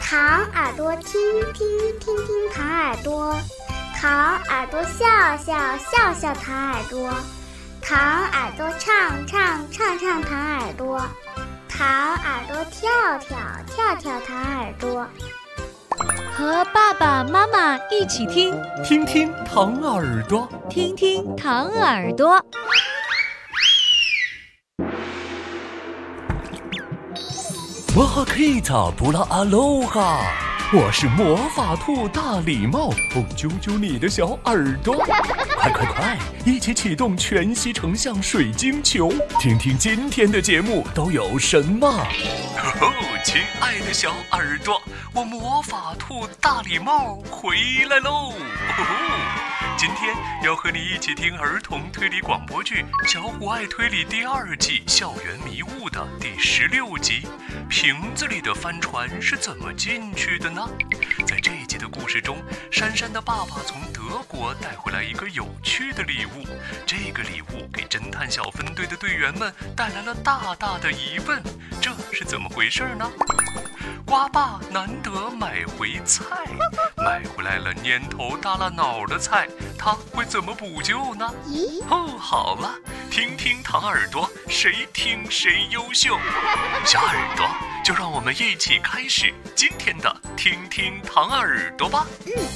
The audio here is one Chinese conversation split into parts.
糖耳朵听听听听糖耳朵，糖耳朵笑笑笑笑糖耳朵，糖耳朵唱唱唱唱糖耳朵，糖耳朵跳跳跳跳糖耳朵。 和爸爸妈妈一起听， 听听糖耳朵， 听听糖耳朵。 哇哈克伊塔布拉阿罗哈，我是魔法兔大礼帽，揪揪你的小耳朵，快快快，一起启动全息成像水晶球，听听今天的节目都有什么。亲爱的小耳朵，我魔法兔大礼帽回来喽！今天要和你一起听儿童推理广播剧《小虎爱推理》第2季《校园迷雾》的第16集。瓶子里的帆船是怎么进去的呢？在这一集的故事中，珊珊的爸爸从德国带回来一个有趣的礼物，这个礼物给侦探小分队的队员们带来了大大的疑问，这是怎么回事呢？瓜爸难得买回菜，买回来了蔫头耷拉脑的菜，他会怎么补救呢？好了，听听糖耳朵，谁听谁优秀。小耳朵，就让我们一起开始今天的听听糖耳朵吧。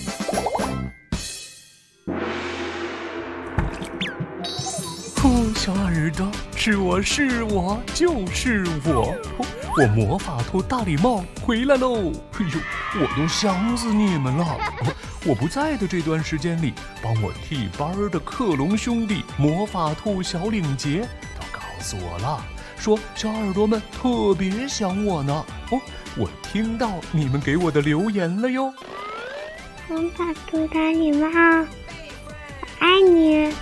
小耳朵，是我就是我，我魔法兔大礼帽回来喽！我都想死你们了。我不在的这段时间里，帮我替班的克隆兄弟魔法兔小领结都告诉我了，说小耳朵们特别想我呢。我听到你们给我的留言了哟。 魔法兔大礼帽，我爱你。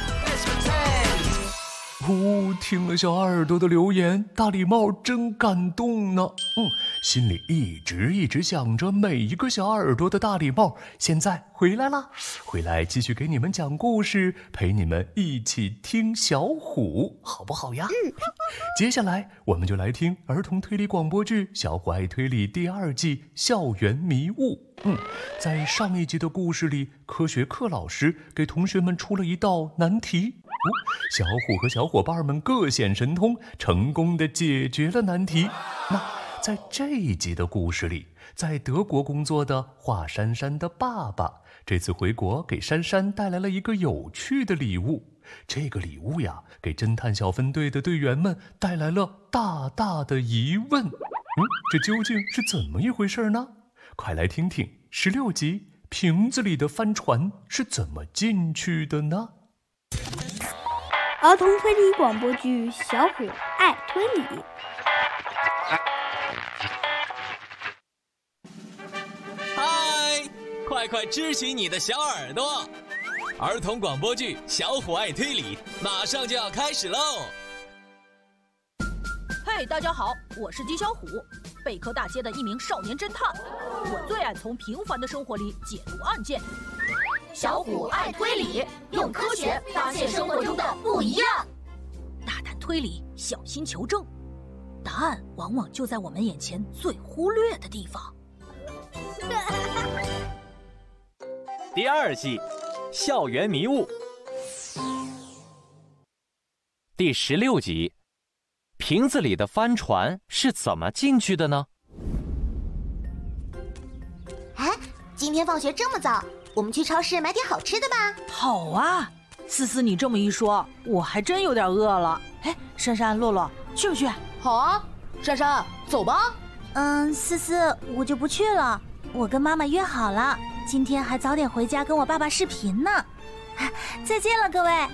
听了小耳朵的留言，大礼帽真感动呢。心里一直想着每一个小耳朵的大礼帽现在回来了，回来继续给你们讲故事，陪你们一起听小虎，好不好呀？接下来我们就来听儿童推理广播剧《小虎爱推理》第2季《校园迷雾》。在上一集的故事里，科学课老师给同学们出了一道难题。小虎和小伙伴们各显神通，成功地解决了难题。那在这一集的故事里，在德国工作的华珊珊的爸爸这次回国给珊珊带来了一个有趣的礼物。这个礼物呀，给侦探小分队的队员们带来了大大的疑问。这究竟是怎么一回事呢？快来听听16集瓶子里的帆船是怎么进去的呢？ 儿童推理广播剧《小虎爱推理》。 嗨，快快支起你的小耳朵！儿童广播剧《小虎爱推理》马上就要开始喽！ 嘿，大家好，我是姬小虎，贝壳大街的一名少年侦探。我最爱从平凡的生活里解读案件。 小虎爱推理，用科学发现生活中的不一样。 大胆推理，小心求证，答案往往就在我们眼前最忽略的地方。 第2季《校园迷雾》第16集，瓶子里的帆船是怎么进去的呢？ 今天放学这么早，我们去超市买点好吃的吧。 好啊，思思，你这么一说，我还真有点饿了。珊珊、洛洛，去不去？ 好啊，珊珊，走吧。 思思，我就不去了，我跟妈妈约好了，今天还早点回家跟我爸爸视频呢。再见了，各位。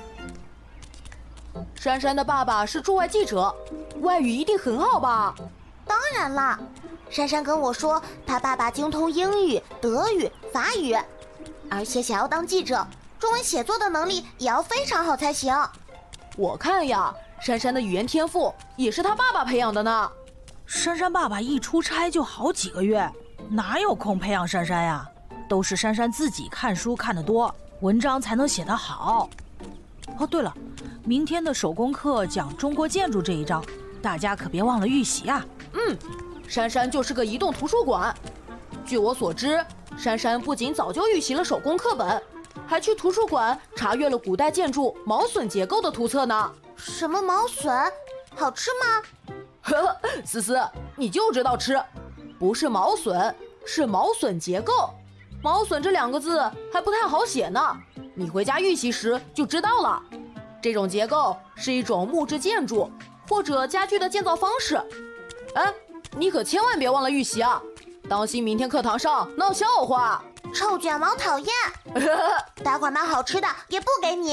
珊珊的爸爸是驻外记者，外语一定很好吧？ 当然啦，珊珊跟我说，她爸爸精通英语、德语、法语，而且想要当记者，中文写作的能力也要非常好才行。 我看呀，珊珊的语言天赋也是她爸爸培养的呢。 珊珊爸爸一出差就好几个月，哪有空培养珊珊呀？都是珊珊自己看书看得多，文章才能写得好。对了，明天的手工课讲中国建筑这一章，大家可别忘了预习啊。 珊珊就是个移动图书馆。据我所知，珊珊不仅早就预习了手工课本，还去图书馆查阅了古代建筑毛笋结构的图册呢。 什么毛笋？好吃吗？ 呵呵，思思，你就知道吃，不是毛笋，是毛笋结构。毛笋这2个字还不太好写呢，你回家预习时就知道了。这种结构是一种木质建筑或者家具的建造方式。哎，你可千万别忘了预习啊，当心明天课堂上闹笑话。 臭卷毛讨厌，待会儿买好吃的也不给你。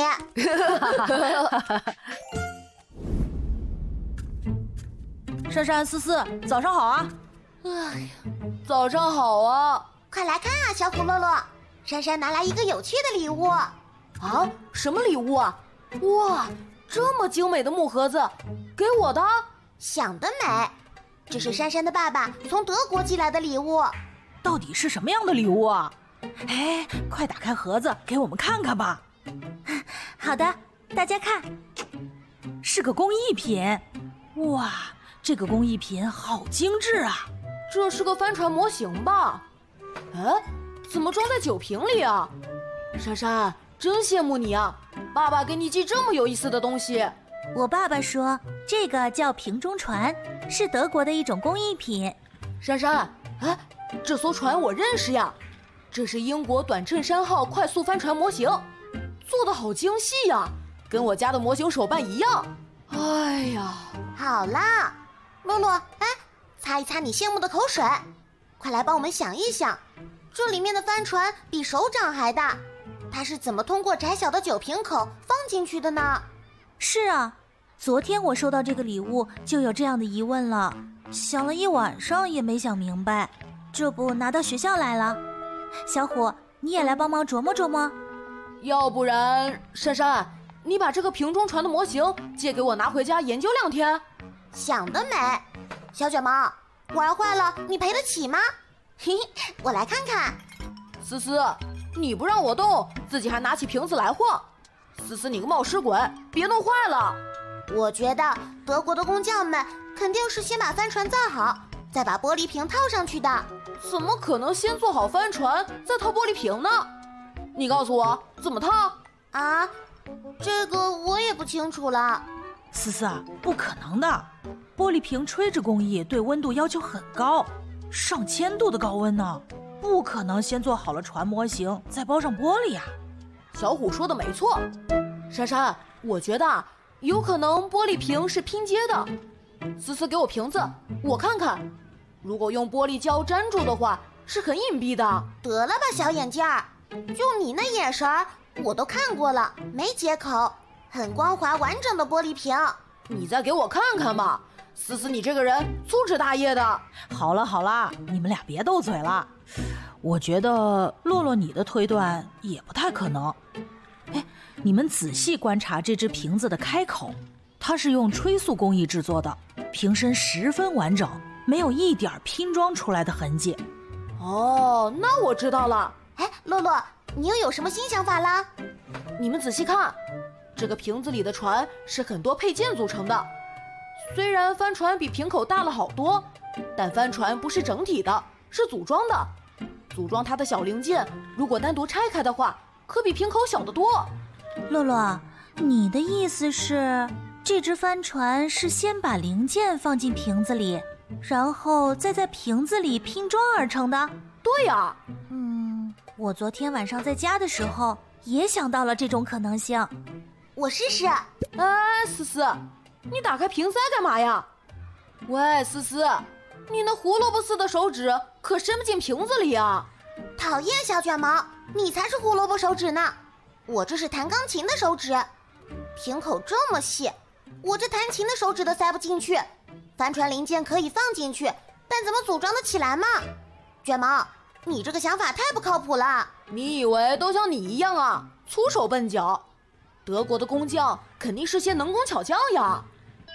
珊珊、思思，早上好啊！ 哎呀，早上好啊！ 快来看啊，小虎、洛洛，珊珊拿来一个有趣的礼物。 啊？什么礼物啊？哇，这么精美的木盒子，给我的？ 想得美！这是珊珊的爸爸从德国寄来的礼物。 到底是什么样的礼物啊？哎，快打开盒子给我们看看吧。 好的，大家看， 是个工艺品。哇，这个工艺品好精致啊！ 这是个帆船模型吧？哎，怎么装在酒瓶里啊？珊珊，真羡慕你啊！爸爸给你寄这么有意思的东西。 我爸爸说这个叫瓶中船，是德国的一种工艺品。 珊珊，哎，这艘船我认识呀，这是英国短衬衫号快速帆船模型，做得好精细呀，跟我家的模型手办一样。哎呀， 好啦，洛洛，哎，擦一擦你羡慕的口水，快来帮我们想一想，这里面的帆船比手掌还大，它是怎么通过窄小的酒瓶口放进去的呢？ 是啊，昨天我收到这个礼物就有这样的疑问了，想了一晚上也没想明白，这不拿到学校来了。小虎，你也来帮忙琢磨琢磨。 要不然，珊珊，你把这个瓶中船的模型借给我拿回家研究2天。 想得美！小卷毛，玩坏了你赔得起吗？嘿嘿，我来看看。 思思，你不让我动，自己还拿起瓶子来晃。思思，你个冒失鬼，别弄坏了。 我觉得德国的工匠们肯定是先把帆船造好，再把玻璃瓶套上去的。 怎么可能先做好帆船再套玻璃瓶呢？你告诉我怎么套啊？这个我也不清楚了。 思思啊，不可能的，玻璃瓶吹制工艺对温度要求很高，上千度的高温呢，不可能先做好了船模型再包上玻璃呀。 小虎说的没错，珊珊，我觉得有可能玻璃瓶是拼接的。思思，给我瓶子，我看看。如果用玻璃胶粘住的话，是很隐蔽的。 得了吧，小眼镜儿，就你那眼神儿，我都看过了，没接口，很光滑完整的玻璃瓶。 你再给我看看吧，思思，你这个人粗枝大叶的。 好了好了，你们俩别斗嘴了。我觉得洛洛你的推断也不太可能。哎，你们仔细观察这只瓶子的开口，它是用吹塑工艺制作的，瓶身十分完整，没有一点拼装出来的痕迹。 哦，那我知道了。 哎，洛洛，你又有什么新想法啦？ 你们仔细看，这个瓶子里的船是很多配件组成的。虽然帆船比瓶口大了好多，但帆船不是整体的，是组装的。组装它的小零件，如果单独拆开的话，可比瓶口小得多。 洛洛，你的意思是，这只帆船是先把零件放进瓶子里，然后再在瓶子里拼装而成的？ 对呀。 我昨天晚上在家的时候也想到了这种可能性。 我试试。 哎，思思，你打开瓶塞干嘛呀？喂，思思，你那胡萝卜似的手指可伸不进瓶子里啊！ 讨厌，小卷毛，你才是胡萝卜手指呢。我这是弹钢琴的手指，瓶口这么细，我这弹琴的手指都塞不进去。帆船零件可以放进去，但怎么组装得起来嘛？卷毛，你这个想法太不靠谱了。 你以为都像你一样啊，粗手笨脚？德国的工匠肯定是些能工巧匠呀。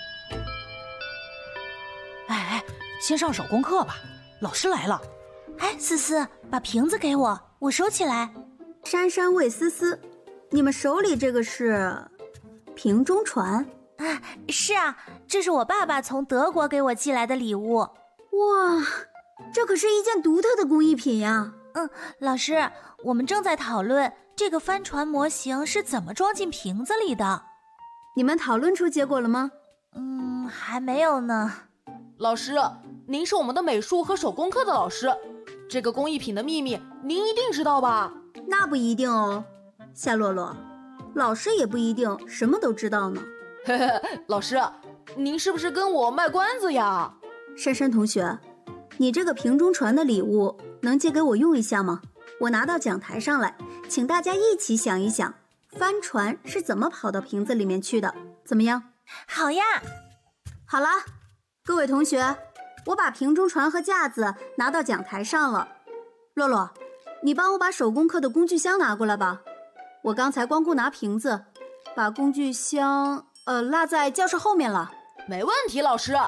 哎，先上手工课吧，老师来了。 哎，思思，把瓶子给我，我收起来。 珊珊问思思，你们手里这个是瓶中船？ 啊，是啊，这是我爸爸从德国给我寄来的礼物。 哇，这可是一件独特的工艺品呀！ 老师，我们正在讨论这个帆船模型是怎么装进瓶子里的。 你们讨论出结果了吗？ 还没有呢。 老师，您是我们的美术和手工课的老师，这个工艺品的秘密您一定知道吧？ 那不一定哦，夏洛洛，老师也不一定什么都知道呢。 嘿嘿，老师，您是不是跟我卖关子呀？ 珊珊同学，你这个瓶中船的礼物能借给我用一下吗？我拿到讲台上来，请大家一起想一想，帆船是怎么跑到瓶子里面去的，怎么样？ 好呀。 好啦，各位同学，我把瓶中船和架子拿到讲台上了。洛洛，你帮我把手工课的工具箱拿过来吧。我刚才光顾拿瓶子，把工具箱落在教室后面了。 没问题，老师。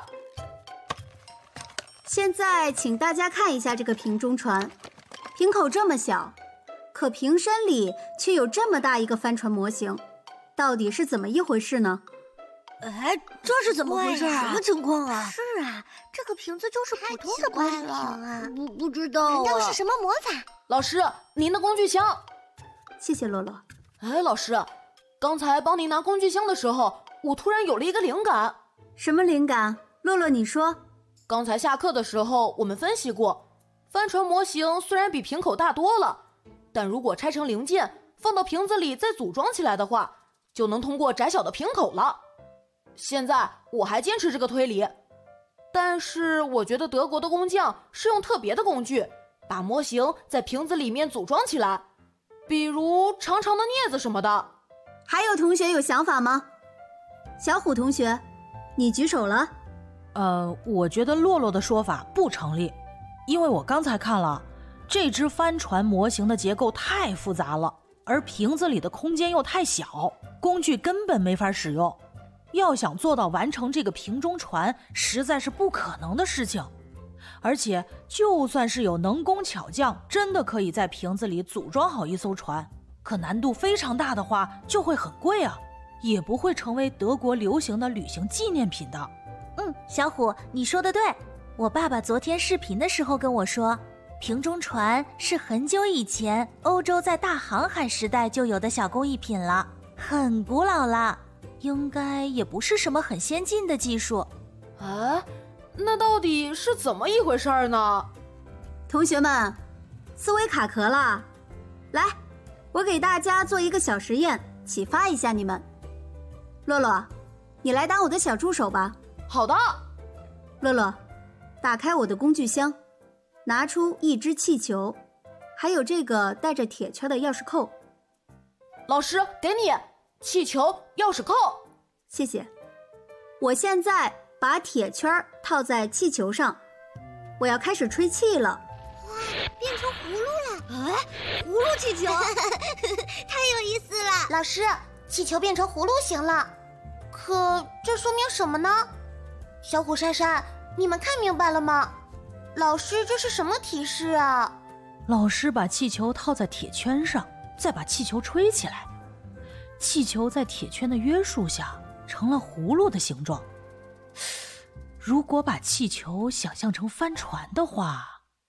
现在请大家看一下这个瓶中船，瓶口这么小，可瓶身里却有这么大一个帆船模型，到底是怎么一回事呢？ 这是怎么回事啊？ 什么情况啊？ 是啊，这个瓶子就是普通的玻璃瓶啊， 不知道难道是什么魔法？ 老师，您的工具箱。 谢谢洛洛。 老师，刚才帮您拿工具箱的时候，我突然有了一个灵感。 什么灵感？洛洛，你说。 刚才下课的时候，我们分析过，帆船模型虽然比瓶口大多了，但如果拆成零件，放到瓶子里再组装起来的话，就能通过窄小的瓶口了。现在我还坚持这个推理，但是我觉得德国的工匠是用特别的工具，把模型在瓶子里面组装起来，比如长长的镊子什么的。 还有同学有想法吗？小虎同学，你举手了。 我觉得洛洛的说法不成立，因为我刚才看了，这只帆船模型的结构太复杂了，而瓶子里的空间又太小，工具根本没法使用。要想做到完成这个瓶中船，实在是不可能的事情。而且，就算是有能工巧匠，真的可以在瓶子里组装好一艘船，可难度非常大的话，就会很贵啊，也不会成为德国流行的旅行纪念品的。 小虎，你说的对。我爸爸昨天视频的时候跟我说，瓶中船是很久以前欧洲在大航海时代就有的小工艺品了，很古老了，应该也不是什么很先进的技术。 那到底是怎么一回事呢？ 同学们，思维卡壳了。来，我给大家做一个小实验，启发一下你们。洛洛，你来当我的小助手吧。 好的。 洛洛，打开我的工具箱，拿出一只气球，还有这个带着铁圈的钥匙扣。 老师，给你气球、钥匙扣。 谢谢。我现在把铁圈套在气球上，我要开始吹气了。 哇，变成葫芦了！葫芦气球，太有意思了。 老师，气球变成葫芦形了，可这说明什么呢？小虎、珊珊，你们看明白了吗？老师，这是什么提示啊？ 老师把气球套在铁圈上，再把气球吹起来，气球在铁圈的约束下成了葫芦的形状。如果把气球想象成帆船的话，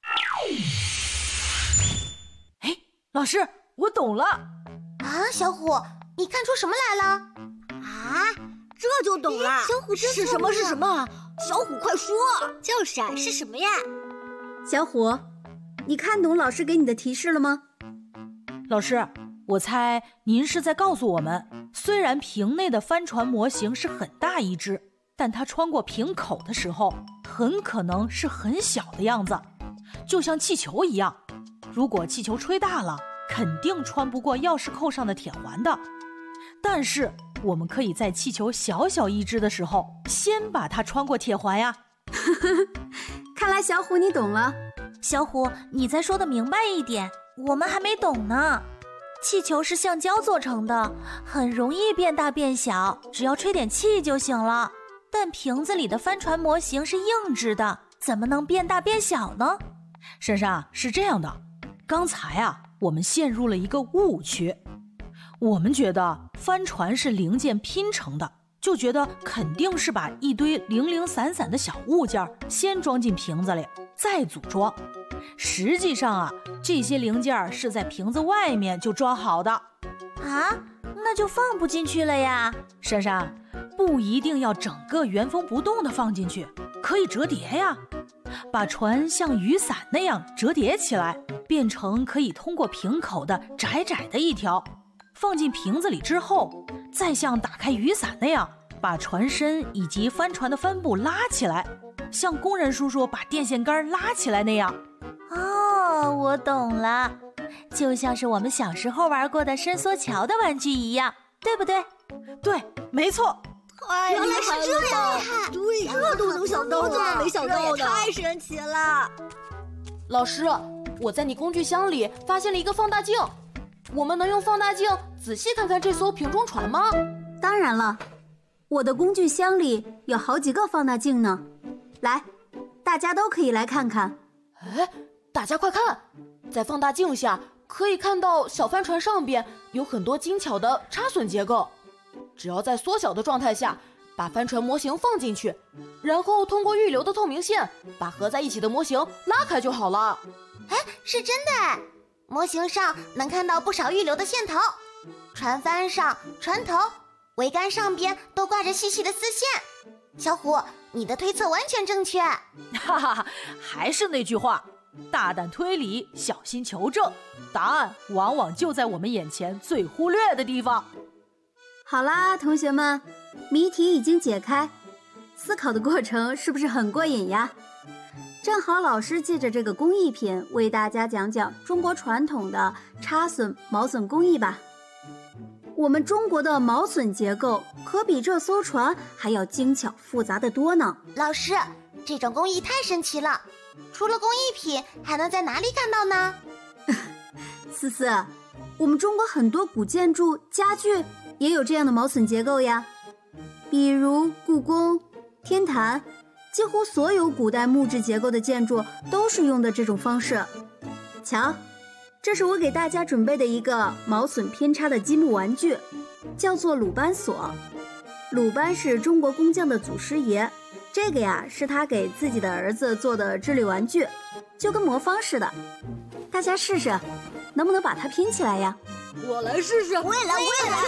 老师，我懂了。 小虎，你看出什么来了？ 这就懂了。 小虎真是什么？是什么？小虎快说。 就是啊，是什么呀？ 小虎，你看懂老师给你的提示了吗？ 老师，我猜您是在告诉我们，虽然瓶内的帆船模型是很大一只，但它穿过瓶口的时候，很可能是很小的样子，就像气球一样。如果气球吹大了，肯定穿不过钥匙扣上的铁环的。但是我们可以在气球小小一只的时候，先把它穿过铁环呀。 看来小虎你懂了。 小虎，你再说的明白一点，我们还没懂呢。气球是橡胶做成的，很容易变大变小，只要吹点气就行了。但瓶子里的帆船模型是硬质的，怎么能变大变小呢？ 珊珊，是这样的，刚才我们陷入了一个误区。我们觉得帆船是零件拼成的， 就觉得肯定是把一堆零零散散的小物件先装进瓶子里，再组装。实际上啊，这些零件是在瓶子外面就装好的。 啊，那就放不进去了呀。 珊珊，不一定要整个原封不动的放进去，可以折叠呀。把船像雨伞那样折叠起来，变成可以通过瓶口的窄窄的一条。放进瓶子里之后，再像打开雨伞那样，把船身以及帆船的帆布拉起来，像工人叔叔把电线杆拉起来那样。 哦，我懂了，就像是我们小时候玩过的伸缩桥的玩具一样，对不对？ 对，没错。 原来是这样，对，这都能想到，我怎么没想到呢？太神奇了！ 老师，我在你工具箱里发现了一个放大镜，我们能用放大镜仔细看看这艘瓶中船吗？ 当然了，我的工具箱里有好几个放大镜呢。来，大家都可以来看看。 哎，大家快看，在放大镜下可以看到小帆船上边有很多精巧的插榫结构。只要在缩小的状态下把帆船模型放进去，然后通过预留的透明线把合在一起的模型拉开就好了。 哎，是真的，模型上能看到不少预留的线头，船帆上、船头、桅杆上边都挂着细细的丝线。小虎，你的推测完全正确。 哈哈，还是那句话，大胆推理，小心求证，答案往往就在我们眼前最忽略的地方。 好啦，同学们，谜题已经解开，思考的过程是不是很过瘾呀？正好老师借着这个工艺品为大家讲讲中国传统的插榫、锚榫工艺吧。我们中国的锚榫结构可比这艘船还要精巧复杂的多呢。 老师，这种工艺太神奇了，除了工艺品还能在哪里看到呢？ 思思，我们中国很多古建筑、家具也有这样的锚榫结构呀，比如故宫、天坛，几乎所有古代木质结构的建筑都是用的这种方式。瞧，这是我给大家准备的一个锚榫偏差的积木玩具，叫做鲁班锁。鲁班是中国工匠的祖师爷，这个呀是他给自己的儿子做的智力玩具，就跟魔方似的。大家试试，能不能把它拼起来呀？ 我来试试，我也来，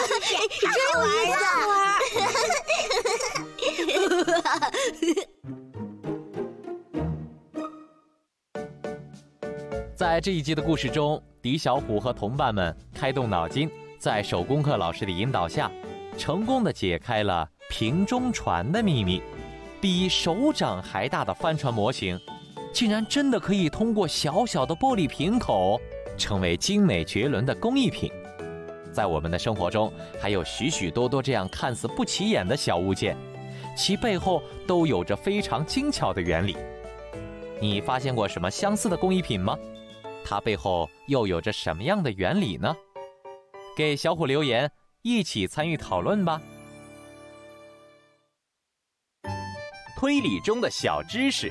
真有意思。 在这一集的故事中，狄小虎和同伴们开动脑筋，在手工课老师的引导下，成功地解开了瓶中船的秘密。比手掌还大的帆船模型，竟然真的可以通过小小的玻璃瓶口成为精美绝伦的工艺品。在我们的生活中，还有许许多多这样看似不起眼的小物件，其背后都有着非常精巧的原理。你发现过什么相似的工艺品吗？它背后又有着什么样的原理呢？给小虎留言，一起参与讨论吧。推理中的小知识。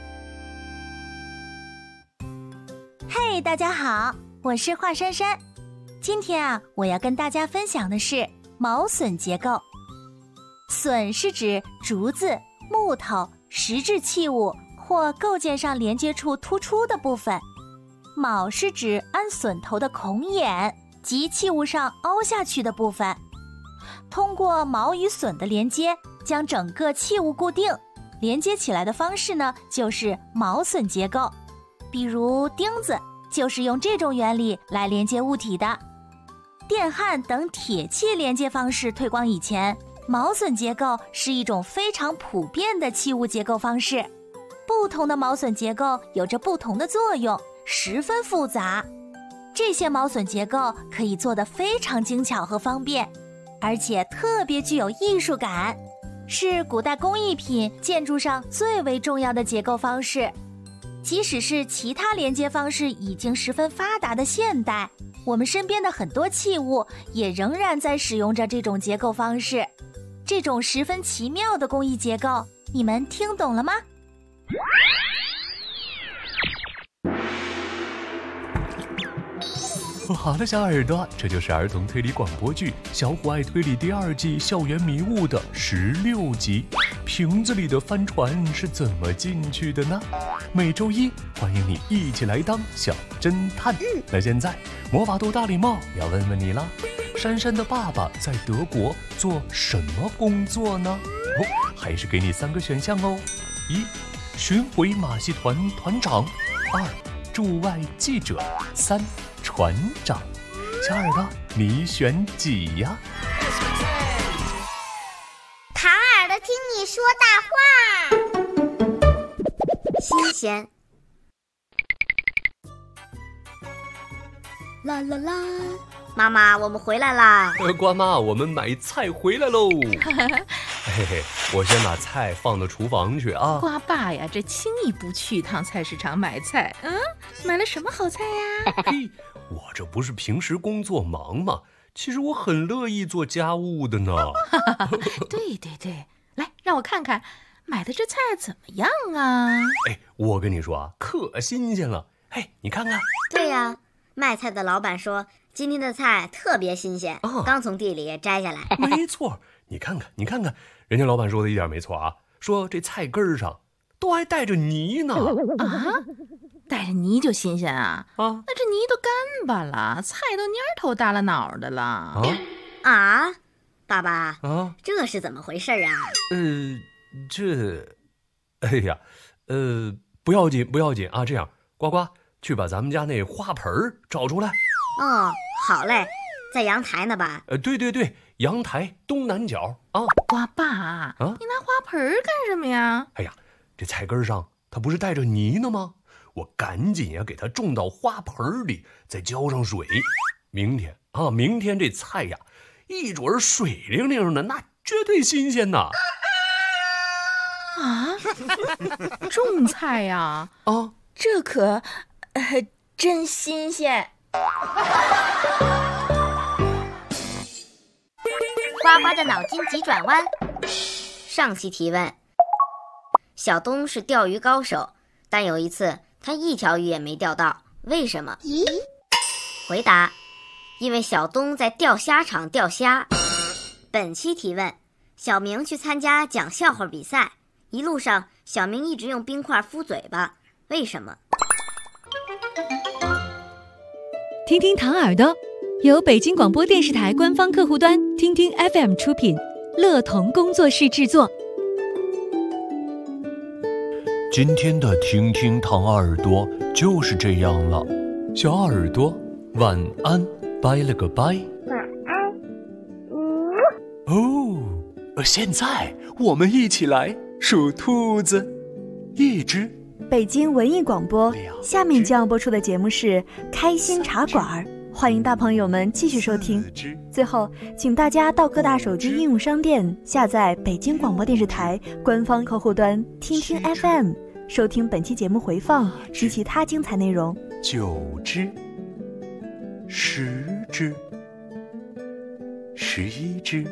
嘿，大家好，我是华珊珊。今天啊，我要跟大家分享的是锚榫结构。榫是指竹子、木头、石质器物或构件上连接处突出的部分。锚是指安榫头的孔眼及器物上凹下去的部分。通过锚与榫的连接，将整个器物固定，连接起来的方式呢，就是锚榫结构。比如钉子就是用这种原理来连接物体的。电焊等铁器连接方式推广以前，锚榫结构是一种非常普遍的器物结构方式。不同的锚榫结构有着不同的作用，十分复杂。这些锚榫结构可以做得非常精巧和方便，而且特别具有艺术感，是古代工艺品建筑上最为重要的结构方式。即使是其他连接方式已经十分发达的现代，我们身边的很多器物也仍然在使用着这种结构方式。这种十分奇妙的工艺结构，你们听懂了吗？ 好了，小耳朵，这就是儿童推理广播剧《小虎爱推理》第2季《校园迷雾》的16集。瓶子里的帆船是怎么进去的呢？每周一，欢迎你一起来当小侦探。那现在，魔法兔大礼帽要问问你了：珊珊的爸爸在德国做什么工作呢？还是给你3个选项哦：1. 巡回马戏团团长；2. 驻外记者；3. 船长。小耳朵，你选几呀？ 唐耳朵听你说大话，新鲜。 啦啦啦！ 妈妈，我们回来啦！ 瓜妈，我们买菜回来喽！嘿嘿，我先把菜放到厨房去啊。 瓜爸呀，这轻易不去一趟菜市场买菜，买了什么好菜呀？ 嘿，我这不是平时工作忙吗？其实我很乐意做家务的呢。 对对对，来让我看看，买的这菜怎么样啊？ 哎，我跟你说啊，可新鲜了。嘿，你看看。 对呀，卖菜的老板说今天的菜特别新鲜，刚从地里摘下来。 没错，你看看，你看看，人家老板说的一点没错啊，说这菜根上都还带着泥呢。 啊？带着泥就新鲜啊？那这泥都干巴了，菜都蔫头耷拉脑的了。 爸爸这是怎么回事啊？ 哎呀，不要紧不要紧啊，这样，呱呱去把咱们家那花盆找出来。 好嘞，在阳台呢吧？ 对对对，阳台东南角啊。 瓜爸，你拿花盆干什么呀？ 哎呀，这菜根上它不是带着泥呢吗？我赶紧呀给它种到花盆里，再浇上水。明天这菜呀，一准水灵灵的，那绝对新鲜呐！ 种菜呀？ 这可真新鲜。 呱呱的脑筋急转弯。上期提问：小东是钓鱼高手，但有一次他一条鱼也没钓到，为什么？回答：因为小东在钓虾场钓虾。本期提问：小明去参加讲笑话比赛，一路上小明一直用冰块敷嘴巴，为什么？ 听听唐耳朵，由北京广播电视台官方客户端听听 FM 出品，乐童工作室制作。 今天的听听唐耳朵就是这样了，小耳朵晚安，拜了个拜。 晚安。 现在我们一起来数兔子，1只。 北京文艺广播，下面将要播出的节目是开心茶馆，欢迎大朋友们继续收听。最后，请大家到各大手机应用商店下载北京广播电视台官方客户端听听 FM， 收听本期节目回放及其他精彩内容。 9只，10只，11只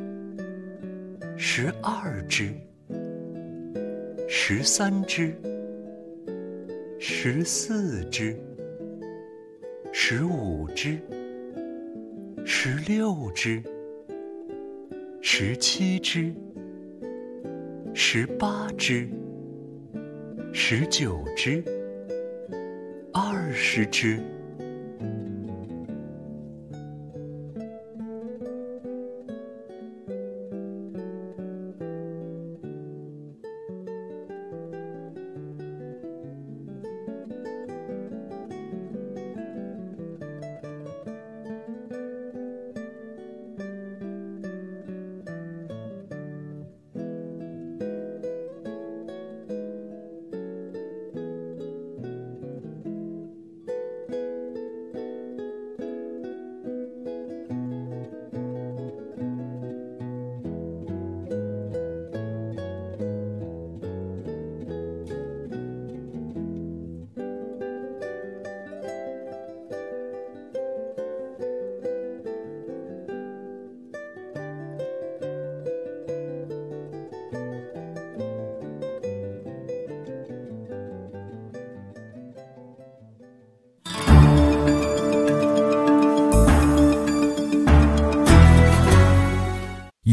，12只，13只，14只，15只，16只，17只，18只，19只，20只。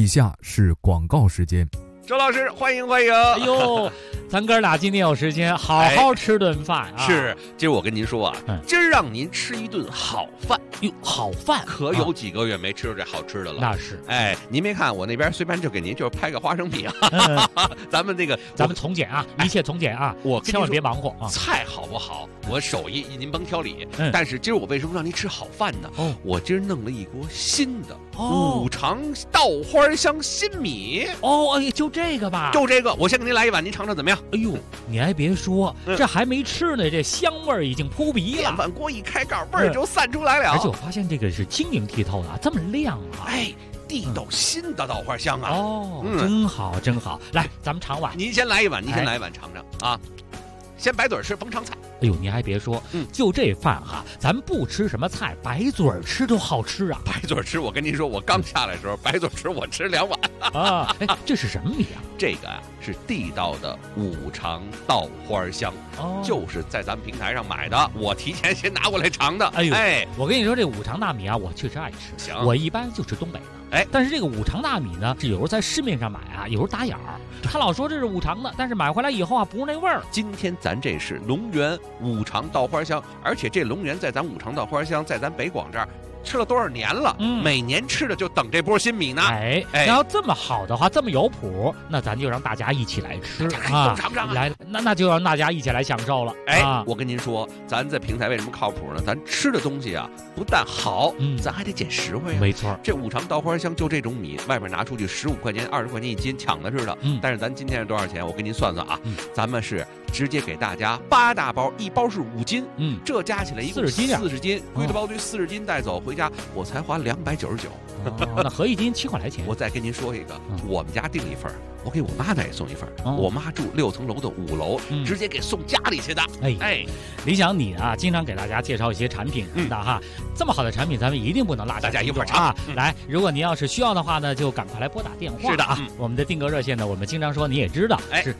下是广告时间。 周老师，欢迎欢迎！ 哎呦，咱哥俩今天有时间好好吃顿饭啊！ 是，今儿我跟您说啊，今儿让您吃一顿好饭。 哟，好饭可有几个月没吃到这好吃的了。 那是， 哎，您别看我那边随便就给您就是拍个花生米啊，咱们从简啊，一切从简啊， 我千万别忙活啊。 菜好不好，我手艺您甭挑理。但是今儿我为什么让您吃好饭呢？我今儿弄了一锅新的五常稻花香新米。 哎，就这个吧， 就这个，我先给您来一碗，您尝尝怎么样？ 哎呦，你还别说，这还没吃呢，这香味儿已经扑鼻了。 电饭锅一开盖，味儿就散出来了。 而且我发现这个是晶莹剔透的，这么亮啊！ 哎，地道新的稻花香啊！ 真好，真好。来，咱们尝碗。 您先来一碗，尝尝啊。先白嘴吃，甭尝菜。 哎呦，你还别说，就这饭哈，咱不吃什么菜，白嘴吃都好吃啊！ 白嘴吃，我跟您说，我刚下来的时候，白嘴吃我吃2碗啊！哎，这是什么米啊？ 这个啊是地道的五常稻花香，就是在咱们平台上买的，我提前先拿过来尝的。 哎，我跟你说，这五常大米啊，我确实爱吃。我一般就吃东北的。哎，但是这个五常大米呢，是有时候在市面上买啊，有时候打眼儿。他老说这是五常的，但是买回来以后啊，不是那味儿。 今天咱这是龙源五常稻花香，而且这龙源在咱五常稻花香，在咱北广这儿吃了多少年了？每年吃的就等这波新米呢。 哎，要这么好的话，这么有谱，那咱就让大家一起来吃啊！尝不尝？ 来，那就让大家一起来享受了。 哎，我跟您说，咱在平台为什么靠谱呢？咱吃的东西啊，不但好，咱还得捡实惠啊。 没错， 这五常稻花香就这种米，外面拿出去15块钱、20块钱一斤，抢的似的。但是咱今天是多少钱？我给您算算啊，咱们是直接给大家8大包，一包是5斤，这加起来一共40斤，归了包堆40斤带走。回家我才花299， 那合一斤7块来钱。 我再跟您说一个，我们家订一份，我给我妈那也送一份。我妈住6层楼的5楼，直接给送家里去的。哎， 李想你啊，经常给大家介绍一些产品的哈，这么好的产品，咱们一定不能落下大家一块尝啊！来，如果您要是需要的话呢，就赶快来拨打电话。 是的啊，我们的订购热线呢，我们经常说你也知道，是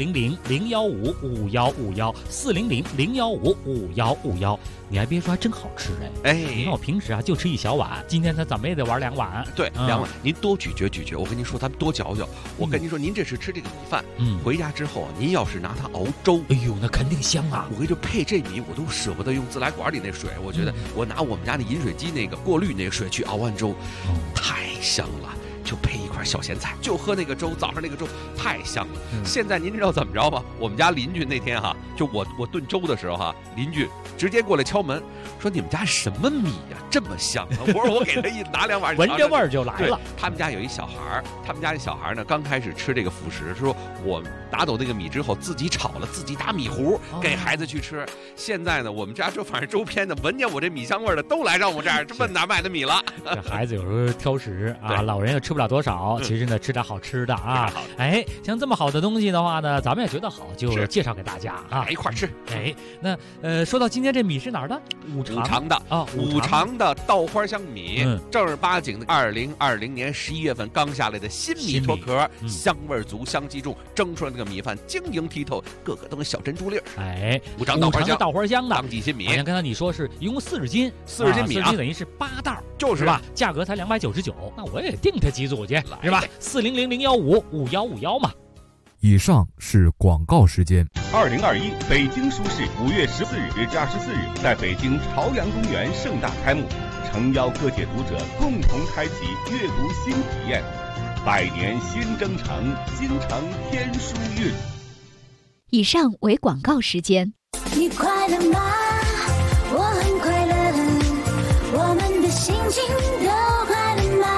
400-015-5151，400-015-5151。你还别说，还真好吃哎！你看我平时啊就吃一小碗，今天他怎么也得玩2碗。 对，2碗，您多咀嚼咀嚼。我跟您说，咱们多嚼嚼。我跟您说，您这是吃这个米饭，回家之后啊，您要是拿它熬粥， 哎呦，那肯定香啊！ 我跟你说，配这米我都舍不得用自来管里那水，我觉得我拿我们家那饮水机那个过滤那个水去熬完粥，太香了。就配一块小咸菜，就喝那个粥，早上那个粥太香了。现在您知道怎么着吗？我们家邻居那天哈，就我炖粥的时候哈，邻居直接过来敲门，说你们家什么米呀，这么香啊？我说我给他拿2碗， 闻着味儿就来了。 他们家有一小孩儿，他们家这小孩呢，刚开始吃这个辅食，说我打走那个米之后，自己炒了，自己打米糊给孩子去吃。现在呢，我们家反正周边的闻见我这米香味的，都来让我这儿问哪买的米了。 这孩子有时候挑食啊，老人也吃不了多少，其实呢吃点好吃的啊。哎，像这么好的东西的话呢，咱们也觉得好，就介绍给大家啊， 一块吃。 哎，那说到今天这米是哪儿的？ 五常的啊，五常的稻花香米，正儿八经的2020年11月份刚下来的新米脱壳，香味足，香气重，蒸出来那个米饭晶莹剔透，个个都跟小珍珠粒儿。 哎， 五常稻花香的当季新米。 好像刚才你说是一共40斤 ，40斤米啊，等于是8袋， 就是吧？价格才299，那我也订他几组去，是吧？400-015-5151嘛。 以上是广告时间。 2021北京书市5月14日至24日在北京朝阳公园盛大开幕，诚邀各界读者共同开启阅读新体验。百年新征程，新承天书韵。 以上为广告时间。 你快乐吗？我很快乐，我们的心情都快乐吗？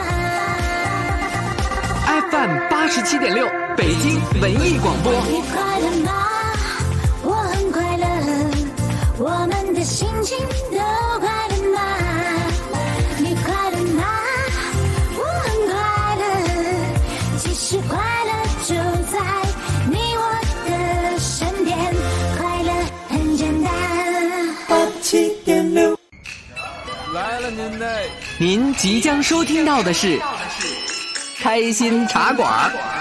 FM 87.6北京文艺广播。 你快乐吗？我很快乐，我们的心情都快乐吗？你快乐吗？我很快乐，其实快乐就在你我的身边，快乐很简单。87.6 来了您即将收听到的是开心茶馆。